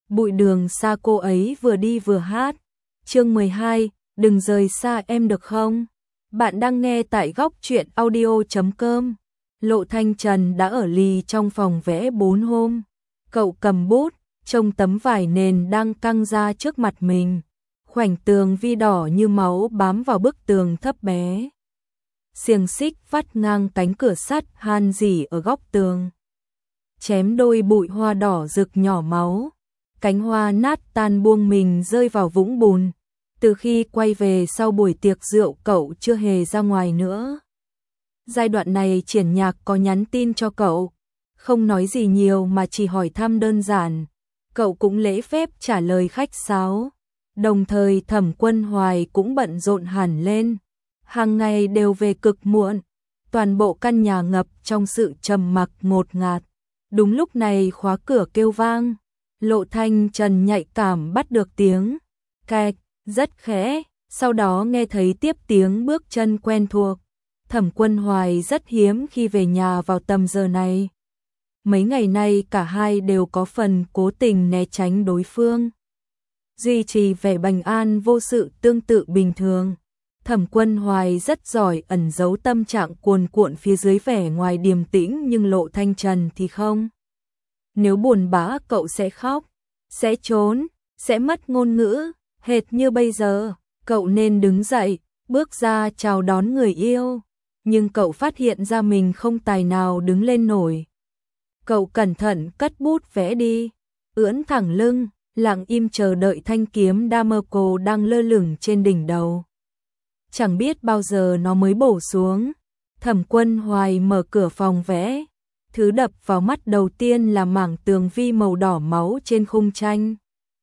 Bụi đường xa cô ấy vừa đi vừa hát. Chương 12, đừng rời xa em được không? Bạn đang nghe tại góc truyện audio.com. Lộ Thanh Trần đã ở lì trong phòng vẽ 4 hôm. Cậu cầm bút, trông tấm vải nền đang căng ra trước mặt mình. Khoảnh tường vi đỏ như máu bám vào bức tường thấp bé. Xiềng xích vắt ngang cánh cửa sắt han rỉ ở góc tường. Chém đôi bụi hoa đỏ rực nhỏ máu. Cánh hoa nát tan buông mình rơi vào vũng bùn. Từ khi quay về sau buổi tiệc rượu cậu chưa hề ra ngoài nữa. Giai đoạn này Triển Nhạc có nhắn tin cho cậu, không nói gì nhiều mà chỉ hỏi thăm đơn giản. Cậu cũng lễ phép trả lời khách sáo. Đồng thời Thẩm Quân Hoài cũng bận rộn hẳn lên. Hàng ngày đều về cực muộn. Toàn bộ căn nhà ngập trong sự trầm mặc ngột ngạt. Đúng lúc này khóa cửa kêu vang. Lộ Thanh Trần nhạy cảm bắt được tiếng kẹt rất khẽ, sau đó nghe thấy tiếp tiếng bước chân quen thuộc. Thẩm Quân Hoài rất hiếm khi về nhà vào tầm giờ này. Mấy ngày nay cả hai đều có phần cố tình né tránh đối phương, duy trì vẻ bình an vô sự tương tự bình thường. Thẩm Quân Hoài rất giỏi ẩn giấu tâm trạng cuồn cuộn phía dưới vẻ ngoài điềm tĩnh, nhưng Lộ Thanh Trần thì không. Nếu buồn bã cậu sẽ khóc, sẽ trốn, sẽ mất ngôn ngữ, hệt như bây giờ. Cậu nên đứng dậy, bước ra chào đón người yêu, nhưng cậu phát hiện ra mình không tài nào đứng lên nổi. Cậu cẩn thận cất bút vẽ đi, ưỡn thẳng lưng, lặng im chờ đợi thanh kiếm Damasco đang lơ lửng trên đỉnh đầu. Chẳng biết bao giờ nó mới bổ xuống. Thẩm Quân Hoài mở cửa phòng vẽ. Thứ đập vào mắt đầu tiên là mảng tường vi màu đỏ máu trên khung tranh.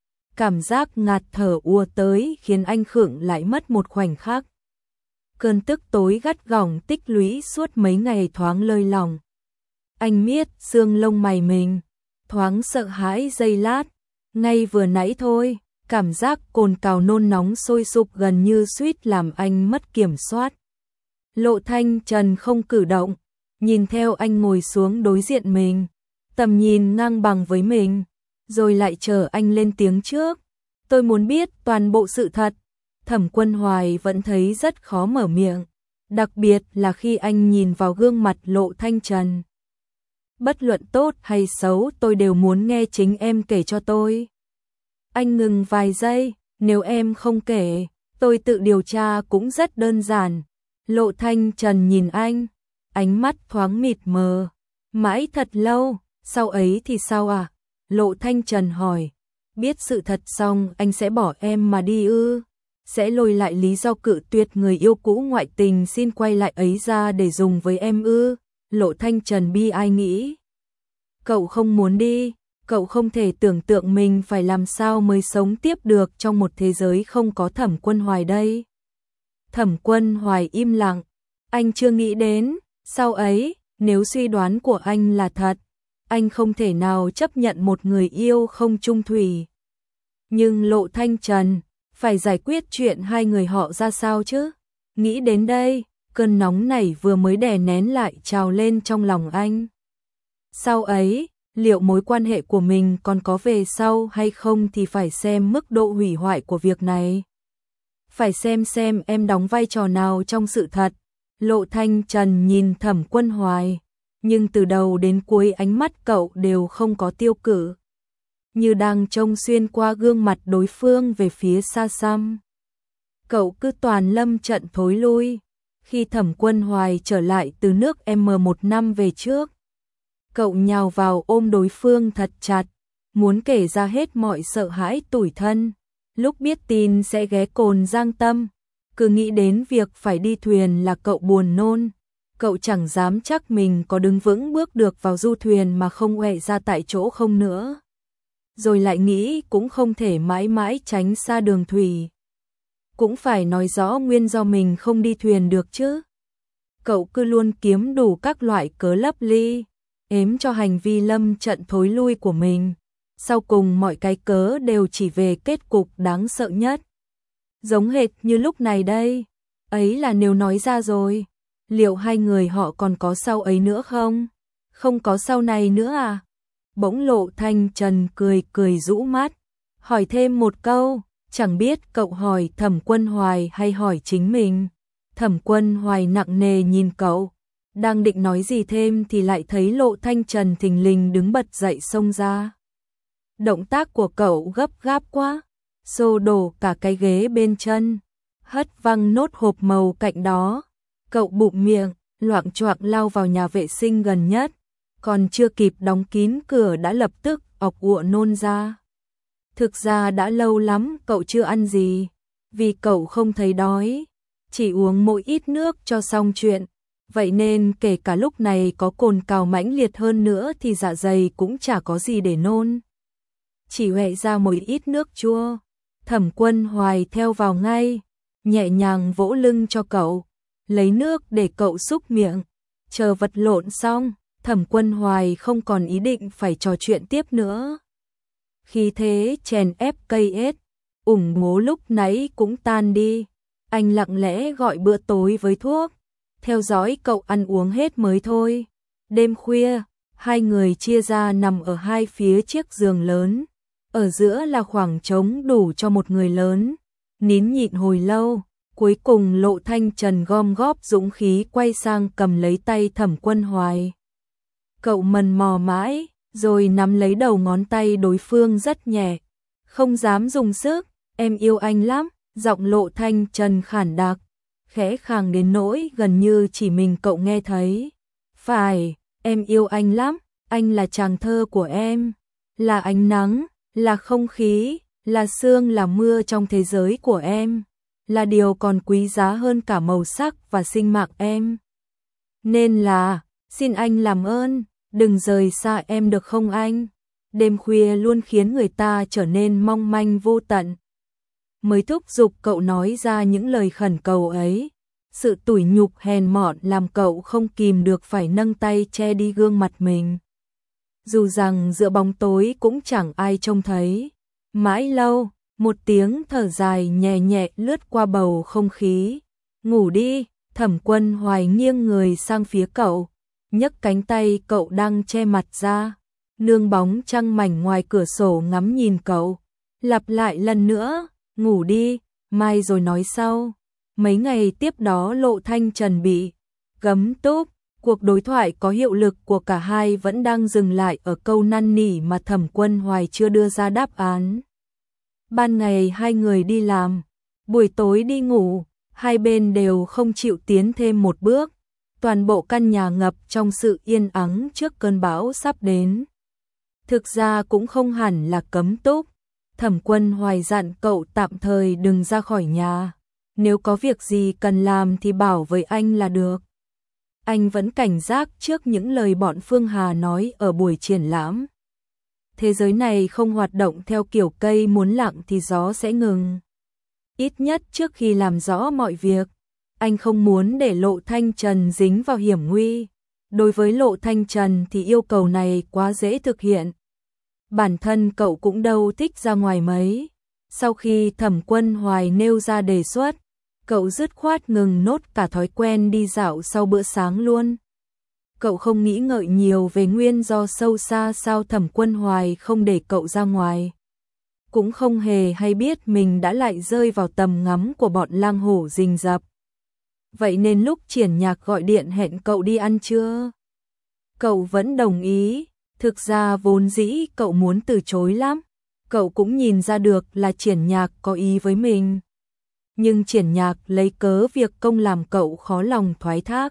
Cảm giác ngạt thở ùa tới khiến anh khựng lại mất một khoảnh khắc. Cơn tức tối gắt gỏng tích lũy suốt mấy ngày thoáng lơi lỏng. Anh miết xương lông mày mình, thoáng sợ hãi giây lát. Ngay vừa nãy thôi, cảm giác cồn cào nôn nóng sôi sục gần như suýt làm anh mất kiểm soát. Lộ Thanh Trần không cử động, nhìn theo anh ngồi xuống đối diện mình, tầm nhìn ngang bằng với mình, rồi lại chờ anh lên tiếng trước. Tôi muốn biết toàn bộ sự thật. Thẩm Quân Hoài vẫn thấy rất khó mở miệng, đặc biệt là khi anh nhìn vào gương mặt Lộ Thanh Trần. Bất luận tốt hay xấu tôi đều muốn nghe chính em kể cho tôi. Anh ngừng vài giây, nếu em không kể, tôi tự điều tra cũng rất đơn giản. Lộ Thanh Trần nhìn anh, ánh mắt thoáng mịt mờ. Mãi thật lâu, sau ấy thì sao à? Lộ Thanh Trần hỏi. Biết sự thật xong anh sẽ bỏ em mà đi ư? Sẽ lôi lại lý do cự tuyệt người yêu cũ ngoại tình xin quay lại ấy ra để dùng với em ư? Lộ Thanh Trần bi ai nghĩ. Cậu không muốn đi, cậu không thể tưởng tượng mình phải làm sao mới sống tiếp được trong một thế giới không có Thẩm Quân Hoài đây. Thẩm Quân Hoài im lặng, anh chưa nghĩ đến, sau ấy, nếu suy đoán của anh là thật, anh không thể nào chấp nhận một người yêu không chung thủy. Nhưng Lộ Thanh Trần, phải giải quyết chuyện hai người họ ra sao chứ? Nghĩ đến đây, cơn nóng này vừa mới đè nén lại trào lên trong lòng anh. Sau ấy, liệu mối quan hệ của mình còn có về sau hay không thì phải xem mức độ hủy hoại của việc này. Phải xem em đóng vai trò nào trong sự thật. Lộ Thanh Trần nhìn Thẩm Quân Hoài, nhưng từ đầu đến cuối ánh mắt cậu đều không có tiêu cự, như đang trông xuyên qua gương mặt đối phương về phía xa xăm. Cậu cứ toàn lâm trận thối lui. Khi Thẩm Quân Hoài trở lại từ nước M1 năm về trước, cậu nhào vào ôm đối phương thật chặt, muốn kể ra hết mọi sợ hãi tủi thân. Lúc biết tin sẽ ghé Cồn Giang Tâm, cứ nghĩ đến việc phải đi thuyền là cậu buồn nôn. Cậu chẳng dám chắc mình có đứng vững bước được vào du thuyền mà không uể ra tại chỗ không nữa. Rồi lại nghĩ cũng không thể mãi mãi tránh xa đường thủy. Cũng phải nói rõ nguyên do mình không đi thuyền được chứ. Cậu cứ luôn kiếm đủ các loại cớ lấp ly, ếm cho hành vi lâm trận thối lui của mình. Sau cùng mọi cái cớ đều chỉ về kết cục đáng sợ nhất. Giống hệt như lúc này đây. Ấy là nếu nói ra rồi, liệu hai người họ còn có sau ấy nữa không? Không có sau này nữa à? Bỗng Lộ Thanh Trần cười cười rũ mắt, hỏi thêm một câu, chẳng biết cậu hỏi Thẩm Quân Hoài hay hỏi chính mình. Thẩm Quân Hoài nặng nề nhìn cậu, đang định nói gì thêm thì lại thấy Lộ Thanh Trần thình lình đứng bật dậy xông ra. Động tác của cậu gấp gáp quá, xô đổ cả cái ghế bên chân, hất văng nốt hộp màu cạnh đó. Cậu bụm miệng, loạng choạng lao vào nhà vệ sinh gần nhất, còn chưa kịp đóng kín cửa đã lập tức ọc ụa nôn ra. Thực ra đã lâu lắm cậu chưa ăn gì, vì cậu không thấy đói, chỉ uống mỗi ít nước cho xong chuyện. Vậy nên kể cả lúc này có cồn cào mãnh liệt hơn nữa thì dạ dày cũng chả có gì để nôn. Chỉ huệ ra một ít nước chua. Thẩm Quân Hoài theo vào ngay, nhẹ nhàng vỗ lưng cho cậu, lấy nước để cậu súc miệng. Chờ vật lộn xong, Thẩm Quân Hoài không còn ý định phải trò chuyện tiếp nữa. Khi thế chèn ép cây ết, ủng ngố lúc nãy cũng tan đi. Anh lặng lẽ gọi bữa tối với thuốc, theo dõi cậu ăn uống hết mới thôi. Đêm khuya, hai người chia ra nằm ở hai phía chiếc giường lớn. Ở giữa là khoảng trống đủ cho một người lớn. Nín nhịn hồi lâu, cuối cùng Lộ Thanh Trần gom góp dũng khí quay sang cầm lấy tay Thẩm Quân Hoài. Cậu mần mò mãi, rồi nắm lấy đầu ngón tay đối phương rất nhẹ. Không dám dùng sức, em yêu anh lắm, giọng Lộ Thanh Trần khản đặc, khẽ khàng đến nỗi gần như chỉ mình cậu nghe thấy. Phải, em yêu anh lắm, anh là chàng thơ của em, là ánh nắng, là không khí, là sương là mưa trong thế giới của em, là điều còn quý giá hơn cả màu sắc và sinh mạng em. Nên là, xin anh làm ơn, đừng rời xa em được không anh? Đêm khuya luôn khiến người ta trở nên mong manh vô tận. Mới thúc giục cậu nói ra những lời khẩn cầu ấy. Sự tủi nhục hèn mọn làm cậu không kìm được phải nâng tay che đi gương mặt mình. Dù rằng giữa bóng tối cũng chẳng ai trông thấy. Mãi lâu, một tiếng thở dài nhẹ nhẹ lướt qua bầu không khí. Ngủ đi, Thẩm Quân Hoài nghiêng người sang phía cậu, nhấc cánh tay cậu đang che mặt ra. Nương bóng trăng mảnh ngoài cửa sổ ngắm nhìn cậu. Lặp lại lần nữa, ngủ đi, mai rồi nói sau. Mấy ngày tiếp đó Lộ Thanh Trần bị cấm túc. Cuộc đối thoại có hiệu lực của cả hai vẫn đang dừng lại ở câu năn nỉ mà Thẩm Quân Hoài chưa đưa ra đáp án. Ban ngày hai người đi làm, buổi tối đi ngủ, hai bên đều không chịu tiến thêm một bước. Toàn bộ căn nhà ngập trong sự yên ắng trước cơn bão sắp đến. Thực ra cũng không hẳn là cấm túc. Thẩm Quân Hoài dặn cậu tạm thời đừng ra khỏi nhà. Nếu có việc gì cần làm thì bảo với anh là được. Anh vẫn cảnh giác trước những lời bọn Phương Hà nói ở buổi triển lãm. Thế giới này không hoạt động theo kiểu cây muốn lặng thì gió sẽ ngừng. Ít nhất trước khi làm rõ mọi việc, anh không muốn để Lộ Thanh Trần dính vào hiểm nguy. Đối với Lộ Thanh Trần thì yêu cầu này quá dễ thực hiện. Bản thân cậu cũng đâu thích ra ngoài mấy. Sau khi Thẩm Quân Hoài nêu ra đề xuất, cậu dứt khoát ngừng nốt cả thói quen đi dạo sau bữa sáng luôn. Cậu không nghĩ ngợi nhiều về nguyên do sâu xa sao Thẩm Quân Hoài không để cậu ra ngoài. Cũng không hề hay biết mình đã lại rơi vào tầm ngắm của bọn lang hổ rình rập. Vậy nên lúc Triển Nhạc gọi điện hẹn cậu đi ăn trưa, cậu vẫn đồng ý. Thực ra vốn dĩ cậu muốn từ chối lắm. Cậu cũng nhìn ra được là Triển Nhạc có ý với mình. Nhưng Triển Nhạc lấy cớ việc công làm cậu khó lòng thoái thác.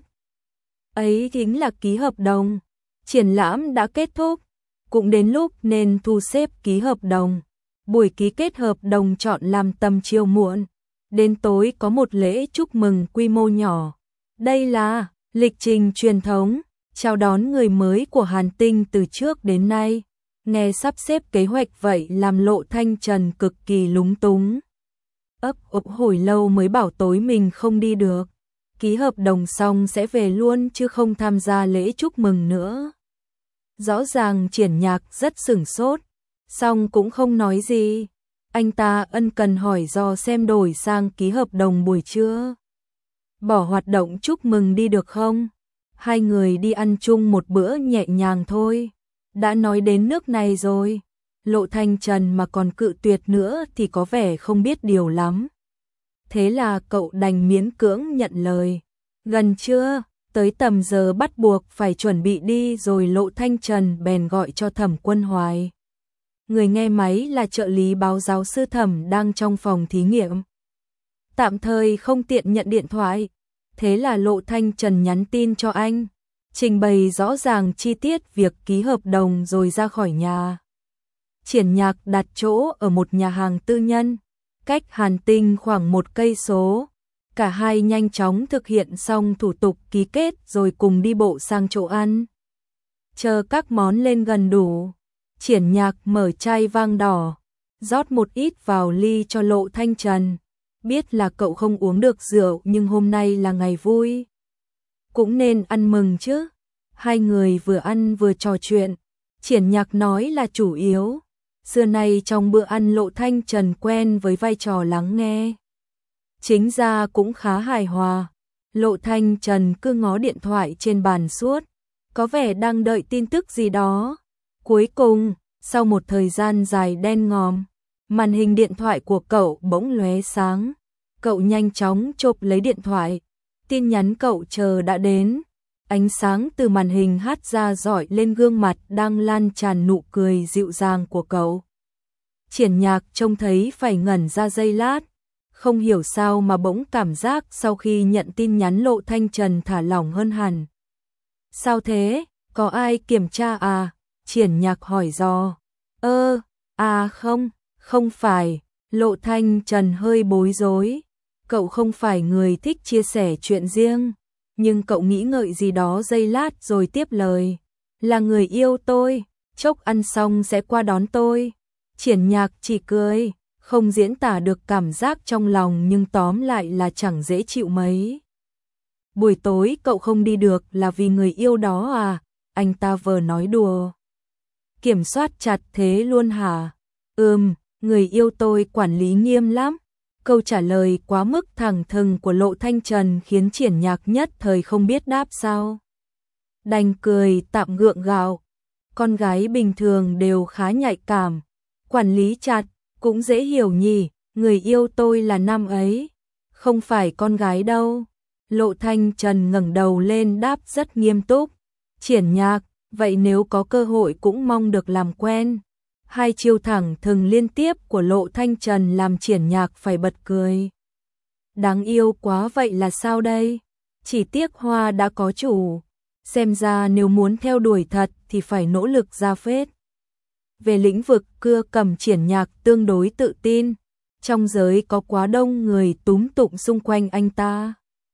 Ấy chính là ký hợp đồng. Triển lãm đã kết thúc, cũng đến lúc nên thu xếp ký hợp đồng. Buổi ký kết hợp đồng chọn làm tầm chiều muộn. Đến tối có một lễ chúc mừng quy mô nhỏ. Đây là lịch trình truyền thống, chào đón người mới của Hàn Tinh từ trước đến nay. Nghe sắp xếp kế hoạch vậy làm Lộ Thanh Trần cực kỳ lúng túng. Ấp ấp hồi lâu mới bảo tối mình không đi được. Ký hợp đồng xong sẽ về luôn chứ không tham gia lễ chúc mừng nữa. Rõ ràng Triển Nhạc rất sửng sốt, xong cũng không nói gì. Anh ta ân cần hỏi do xem đổi sang ký hợp đồng buổi trưa. Bỏ hoạt động chúc mừng đi được không? Hai người đi ăn chung một bữa nhẹ nhàng thôi. Đã nói đến nước này rồi, Lộ Thanh Trần mà còn cự tuyệt nữa thì có vẻ không biết điều lắm. Thế là cậu đành miễn cưỡng nhận lời. Gần trưa, tới tầm giờ bắt buộc phải chuẩn bị đi rồi, Lộ Thanh Trần bèn gọi cho Thẩm Quân Hoài. Người nghe máy là trợ lý báo giáo sư Thẩm đang trong phòng thí nghiệm. Tạm thời không tiện nhận điện thoại, thế là Lộ Thanh Trần nhắn tin cho anh, trình bày rõ ràng chi tiết việc ký hợp đồng rồi ra khỏi nhà. Triển Nhạc đặt chỗ ở một nhà hàng tư nhân, cách Hàn Tinh khoảng 1 cây số. Cả hai nhanh chóng thực hiện xong thủ tục ký kết rồi cùng đi bộ sang chỗ ăn. Chờ các món lên gần đủ, Triển Nhạc mở chai vang đỏ, rót một ít vào ly cho Lộ Thanh Trần. Biết là cậu không uống được rượu nhưng hôm nay là ngày vui, cũng nên ăn mừng chứ. Hai người vừa ăn vừa trò chuyện. Triển Nhạc nói là chủ yếu xưa nay trong bữa ăn Lộ Thanh Trần quen với vai trò lắng nghe, chính ra cũng khá hài hòa. Lộ Thanh Trần cứ ngó điện thoại trên bàn suốt, có vẻ đang đợi tin tức gì đó. Cuối cùng, sau một thời gian dài đen ngòm, màn hình điện thoại của cậu bỗng lóe sáng. Cậu nhanh chóng chộp lấy điện thoại, tin nhắn cậu chờ đã đến. Ánh sáng từ màn hình hắt ra rọi lên gương mặt đang lan tràn nụ cười dịu dàng của cậu. Triển Nhạc trông thấy phải ngẩn ra giây lát, không hiểu sao mà bỗng cảm giác sau khi nhận tin nhắn Lộ Thanh Trần thả lỏng hơn hẳn. Sao thế, có ai kiểm tra à? Triển Nhạc hỏi dò. Không phải. Lộ Thanh Trần hơi bối rối. Cậu không phải người thích chia sẻ chuyện riêng, nhưng cậu nghĩ ngợi gì đó giây lát rồi tiếp lời. Là người yêu tôi, chốc ăn xong sẽ qua đón tôi. Triển Nhạc chỉ cười, không diễn tả được cảm giác trong lòng nhưng tóm lại là chẳng dễ chịu mấy. Buổi tối cậu không đi được là vì người yêu đó à? Anh ta vờ nói đùa. Kiểm soát chặt thế luôn hả? Người yêu tôi quản lý nghiêm lắm. Câu trả lời quá mức thẳng thừng của Lộ Thanh Trần khiến Triển Nhạc nhất thời không biết đáp sao. Đành cười tạm gượng gạo. Con gái bình thường đều khá nhạy cảm. Quản lý chặt, cũng dễ hiểu nhỉ, người yêu tôi là năm ấy. Không phải con gái đâu. Lộ Thanh Trần ngẩng đầu lên đáp rất nghiêm túc. Triển Nhạc, vậy nếu có cơ hội cũng mong được làm quen. Hai chiêu thẳng thừng liên tiếp của Lộ Thanh Trần làm Triển Nhạc phải bật cười. Đáng yêu quá vậy là sao đây? Chỉ tiếc hoa đã có chủ. Xem ra nếu muốn theo đuổi thật thì phải nỗ lực ra phết. Về lĩnh vực cưa cầm Triển Nhạc tương đối tự tin. Trong giới có quá đông người túm tụng xung quanh anh ta.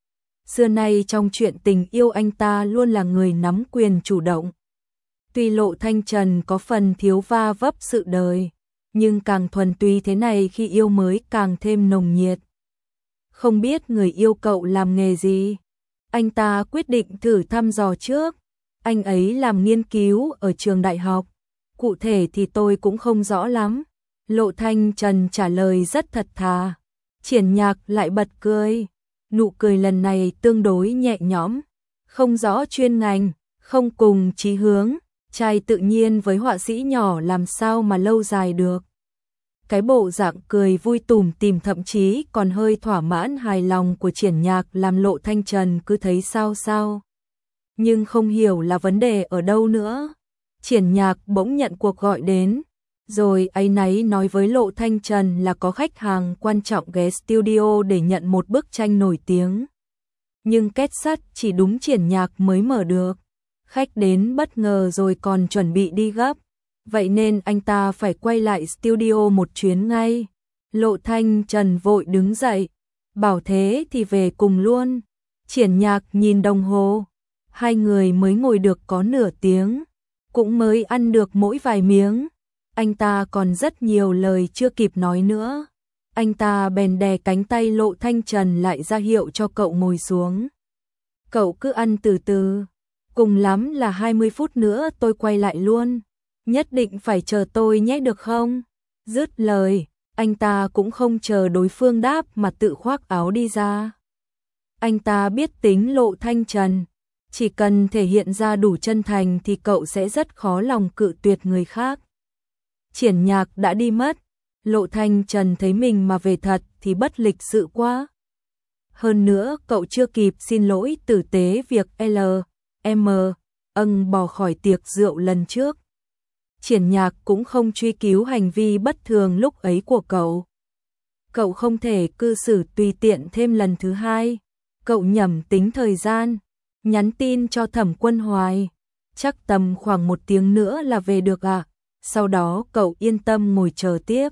Xưa nay trong chuyện tình yêu anh ta luôn là người nắm quyền chủ động. Tuy Lộ Thanh Trần có phần thiếu va vấp sự đời, nhưng càng thuần túy thế này khi yêu mới càng thêm nồng nhiệt. Không biết người yêu cậu làm nghề gì? Anh ta quyết định thử thăm dò trước. Anh ấy làm nghiên cứu ở trường đại học. Cụ thể thì tôi cũng không rõ lắm. Lộ Thanh Trần trả lời rất thật thà. Triển Nhạc lại bật cười. Nụ cười lần này tương đối nhẹ nhõm. Không rõ chuyên ngành, không cùng chí hướng. Trai tự nhiên với họa sĩ nhỏ làm sao mà lâu dài được. Cái bộ dạng cười vui tủm tỉm thậm chí còn hơi thỏa mãn hài lòng của Triển Nhạc làm Lộ Thanh Trần cứ thấy sao sao. Nhưng không hiểu là vấn đề ở đâu nữa. Triển Nhạc bỗng nhận cuộc gọi đến, rồi áy náy nói với Lộ Thanh Trần là có khách hàng quan trọng ghé studio để nhận một bức tranh nổi tiếng. Nhưng két sắt chỉ đúng Triển Nhạc mới mở được. Khách đến bất ngờ rồi còn chuẩn bị đi gấp. Vậy nên anh ta phải quay lại studio một chuyến ngay. Lộ Thanh Trần vội đứng dậy. Bảo thế thì về cùng luôn. Triển Nhạc nhìn đồng hồ. Hai người mới ngồi được có nửa tiếng. Cũng mới ăn được mỗi vài miếng. Anh ta còn rất nhiều lời chưa kịp nói nữa. Anh ta bèn đè cánh tay Lộ Thanh Trần lại ra hiệu cho cậu ngồi xuống. Cậu cứ ăn từ từ. Cùng lắm là 20 phút nữa tôi quay lại luôn. Nhất định phải chờ tôi nhé được không? Dứt lời, anh ta cũng không chờ đối phương đáp mà tự khoác áo đi ra. Anh ta biết tính Lộ Thanh Trần. Chỉ cần thể hiện ra đủ chân thành thì cậu sẽ rất khó lòng cự tuyệt người khác. Triển Nhạc đã đi mất, Lộ Thanh Trần thấy mình mà về thật thì bất lịch sự quá. Hơn nữa cậu chưa kịp xin lỗi tử tế việc L.M. bỏ khỏi tiệc rượu lần trước. Triển Nhạc cũng không truy cứu hành vi bất thường lúc ấy của cậu. Cậu không thể cư xử tùy tiện thêm lần thứ hai. Cậu nhẩm tính thời gian, nhắn tin cho Thẩm Quân Hoài. Chắc tầm khoảng 1 tiếng nữa là về được ạ. Sau đó cậu yên tâm ngồi chờ tiếp.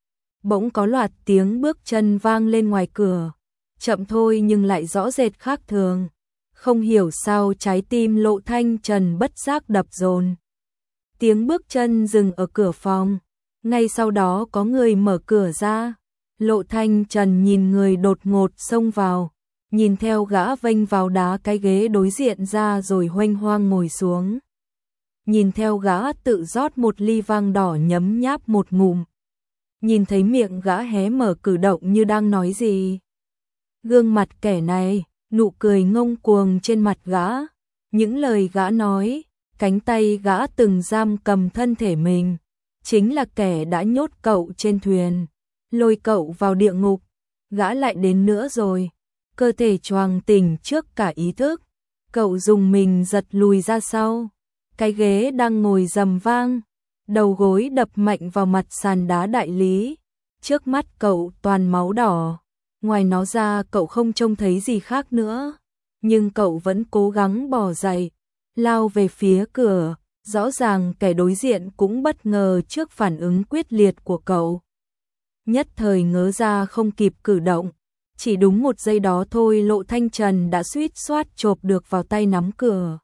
Bỗng có loạt tiếng bước chân vang lên ngoài cửa. Chậm thôi nhưng lại rõ rệt khác thường. Không hiểu sao trái tim Lộ Thanh Trần bất giác đập dồn. Tiếng bước chân dừng ở cửa phòng. Ngay sau đó có người mở cửa ra. Lộ Thanh Trần nhìn người đột ngột xông vào. Nhìn theo gã vênh vào đá cái ghế đối diện ra rồi huênh hoang ngồi xuống. Nhìn theo gã tự rót một ly vang đỏ nhấm nháp một ngụm. Nhìn thấy miệng gã hé mở cử động như đang nói gì. Gương mặt kẻ này, nụ cười ngông cuồng trên mặt gã. Những lời gã nói, cánh tay gã từng giam cầm thân thể mình. Chính là kẻ đã nhốt cậu trên thuyền, lôi cậu vào địa ngục. Gã lại đến nữa rồi. Cơ thể choàng tỉnh trước cả ý thức. Cậu dùng mình giật lùi ra sau. Cái ghế đang ngồi rầm vang. Đầu gối đập mạnh vào mặt sàn đá đại lý. Trước mắt cậu toàn máu đỏ. Ngoài nó ra cậu không trông thấy gì khác nữa. Nhưng cậu vẫn cố gắng bò dậy, lao về phía cửa. Rõ ràng kẻ đối diện cũng bất ngờ trước phản ứng quyết liệt của cậu. Nhất thời ngớ ra không kịp cử động. Chỉ đúng 1 giây đó thôi Lộ Thanh Trần đã suýt soát chộp được vào tay nắm cửa.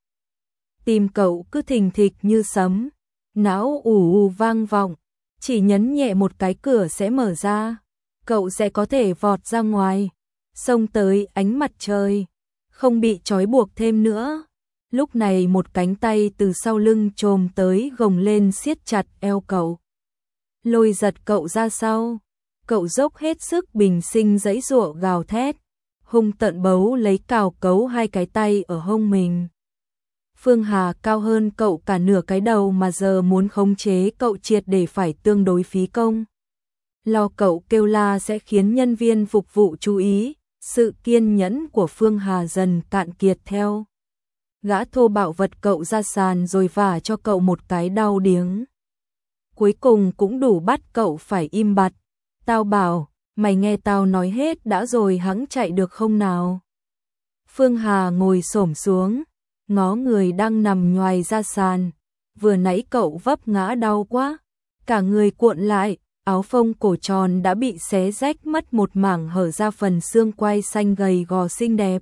Tim cậu cứ thình thịch như sấm. Não ù ù vang vọng. Chỉ nhấn nhẹ một cái cửa sẽ mở ra. Cậu sẽ có thể vọt ra ngoài. Xông tới ánh mặt trời. Không bị trói buộc thêm nữa. Lúc này một cánh tay từ sau lưng chồm tới gồng lên siết chặt eo cậu. Lôi giật cậu ra sau. Cậu dốc hết sức bình sinh giãy giụa gào thét. Hung tợn bấu lấy cào cấu 2 cái tay ở hông mình. Phương Hà cao hơn cậu cả nửa cái đầu mà giờ muốn khống chế cậu triệt để phải tương đối phí công. Lo cậu kêu la sẽ khiến nhân viên phục vụ chú ý. Sự kiên nhẫn của Phương Hà dần cạn kiệt theo. Gã thô bạo vật cậu ra sàn rồi vả cho cậu một cái đau điếng. Cuối cùng cũng đủ bắt cậu phải im bặt. Tao bảo, mày nghe tao nói hết đã rồi hẵng chạy được không nào? Phương Hà ngồi xổm xuống, ngó người đang nằm nhoài ra sàn. Vừa nãy cậu vấp ngã đau quá, cả người cuộn lại, áo phông cổ tròn đã bị xé rách mất một mảng hở ra phần xương quai xanh gầy gò xinh đẹp.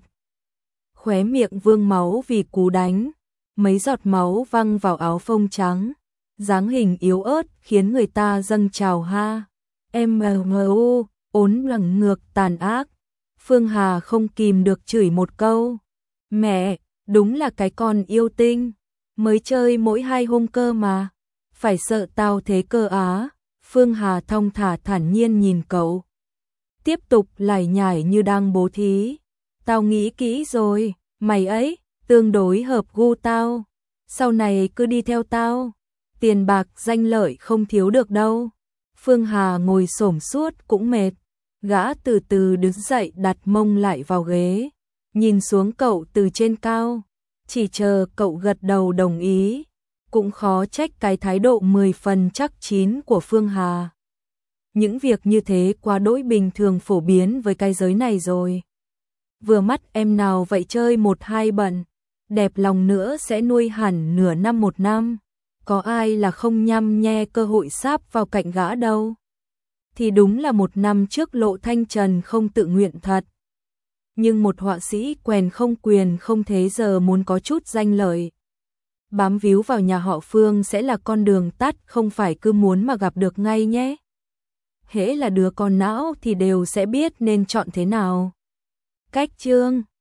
Khóe miệng vương máu vì cú đánh, mấy giọt máu văng vào áo phông trắng. Dáng hình yếu ớt khiến người ta dâng trào ha. MMU, ốn lẳng ngược tàn ác. Phương Hà không kìm được chửi một câu. Mẹ, đúng là cái con yêu tinh. Mới chơi mỗi 2 hôm cơ mà. Phải sợ tao thế cơ á. Phương Hà thong thả thản nhiên nhìn cậu. Tiếp tục lải nhải như đang bố thí. Tao nghĩ kỹ rồi, mày ấy, tương đối hợp gu tao. Sau này cứ đi theo tao. Tiền bạc danh lợi không thiếu được đâu. Phương Hà ngồi xổm suốt cũng mệt. Gã từ từ đứng dậy đặt mông lại vào ghế. Nhìn xuống cậu từ trên cao. Chỉ chờ cậu gật đầu đồng ý. Cũng khó trách cái thái độ 10 phần chắc chín của Phương Hà. Những việc như thế quá đỗi bình thường phổ biến với cái giới này rồi. Vừa mắt em nào vậy chơi 1-2 bận. Đẹp lòng nữa sẽ nuôi hẳn nửa năm 1 năm. Có ai là không nhăm nhe cơ hội sáp vào cạnh gã đâu. Thì đúng là 1 năm trước Lộ Thanh Trần không tự nguyện thật. Nhưng một họa sĩ quèn không quyền không thế giờ muốn có chút danh lợi. Bám víu vào nhà họ Phương sẽ là con đường tắt, không phải cứ muốn mà gặp được ngay nhé. Hễ là đứa con não thì đều sẽ biết nên chọn thế nào. Cách chương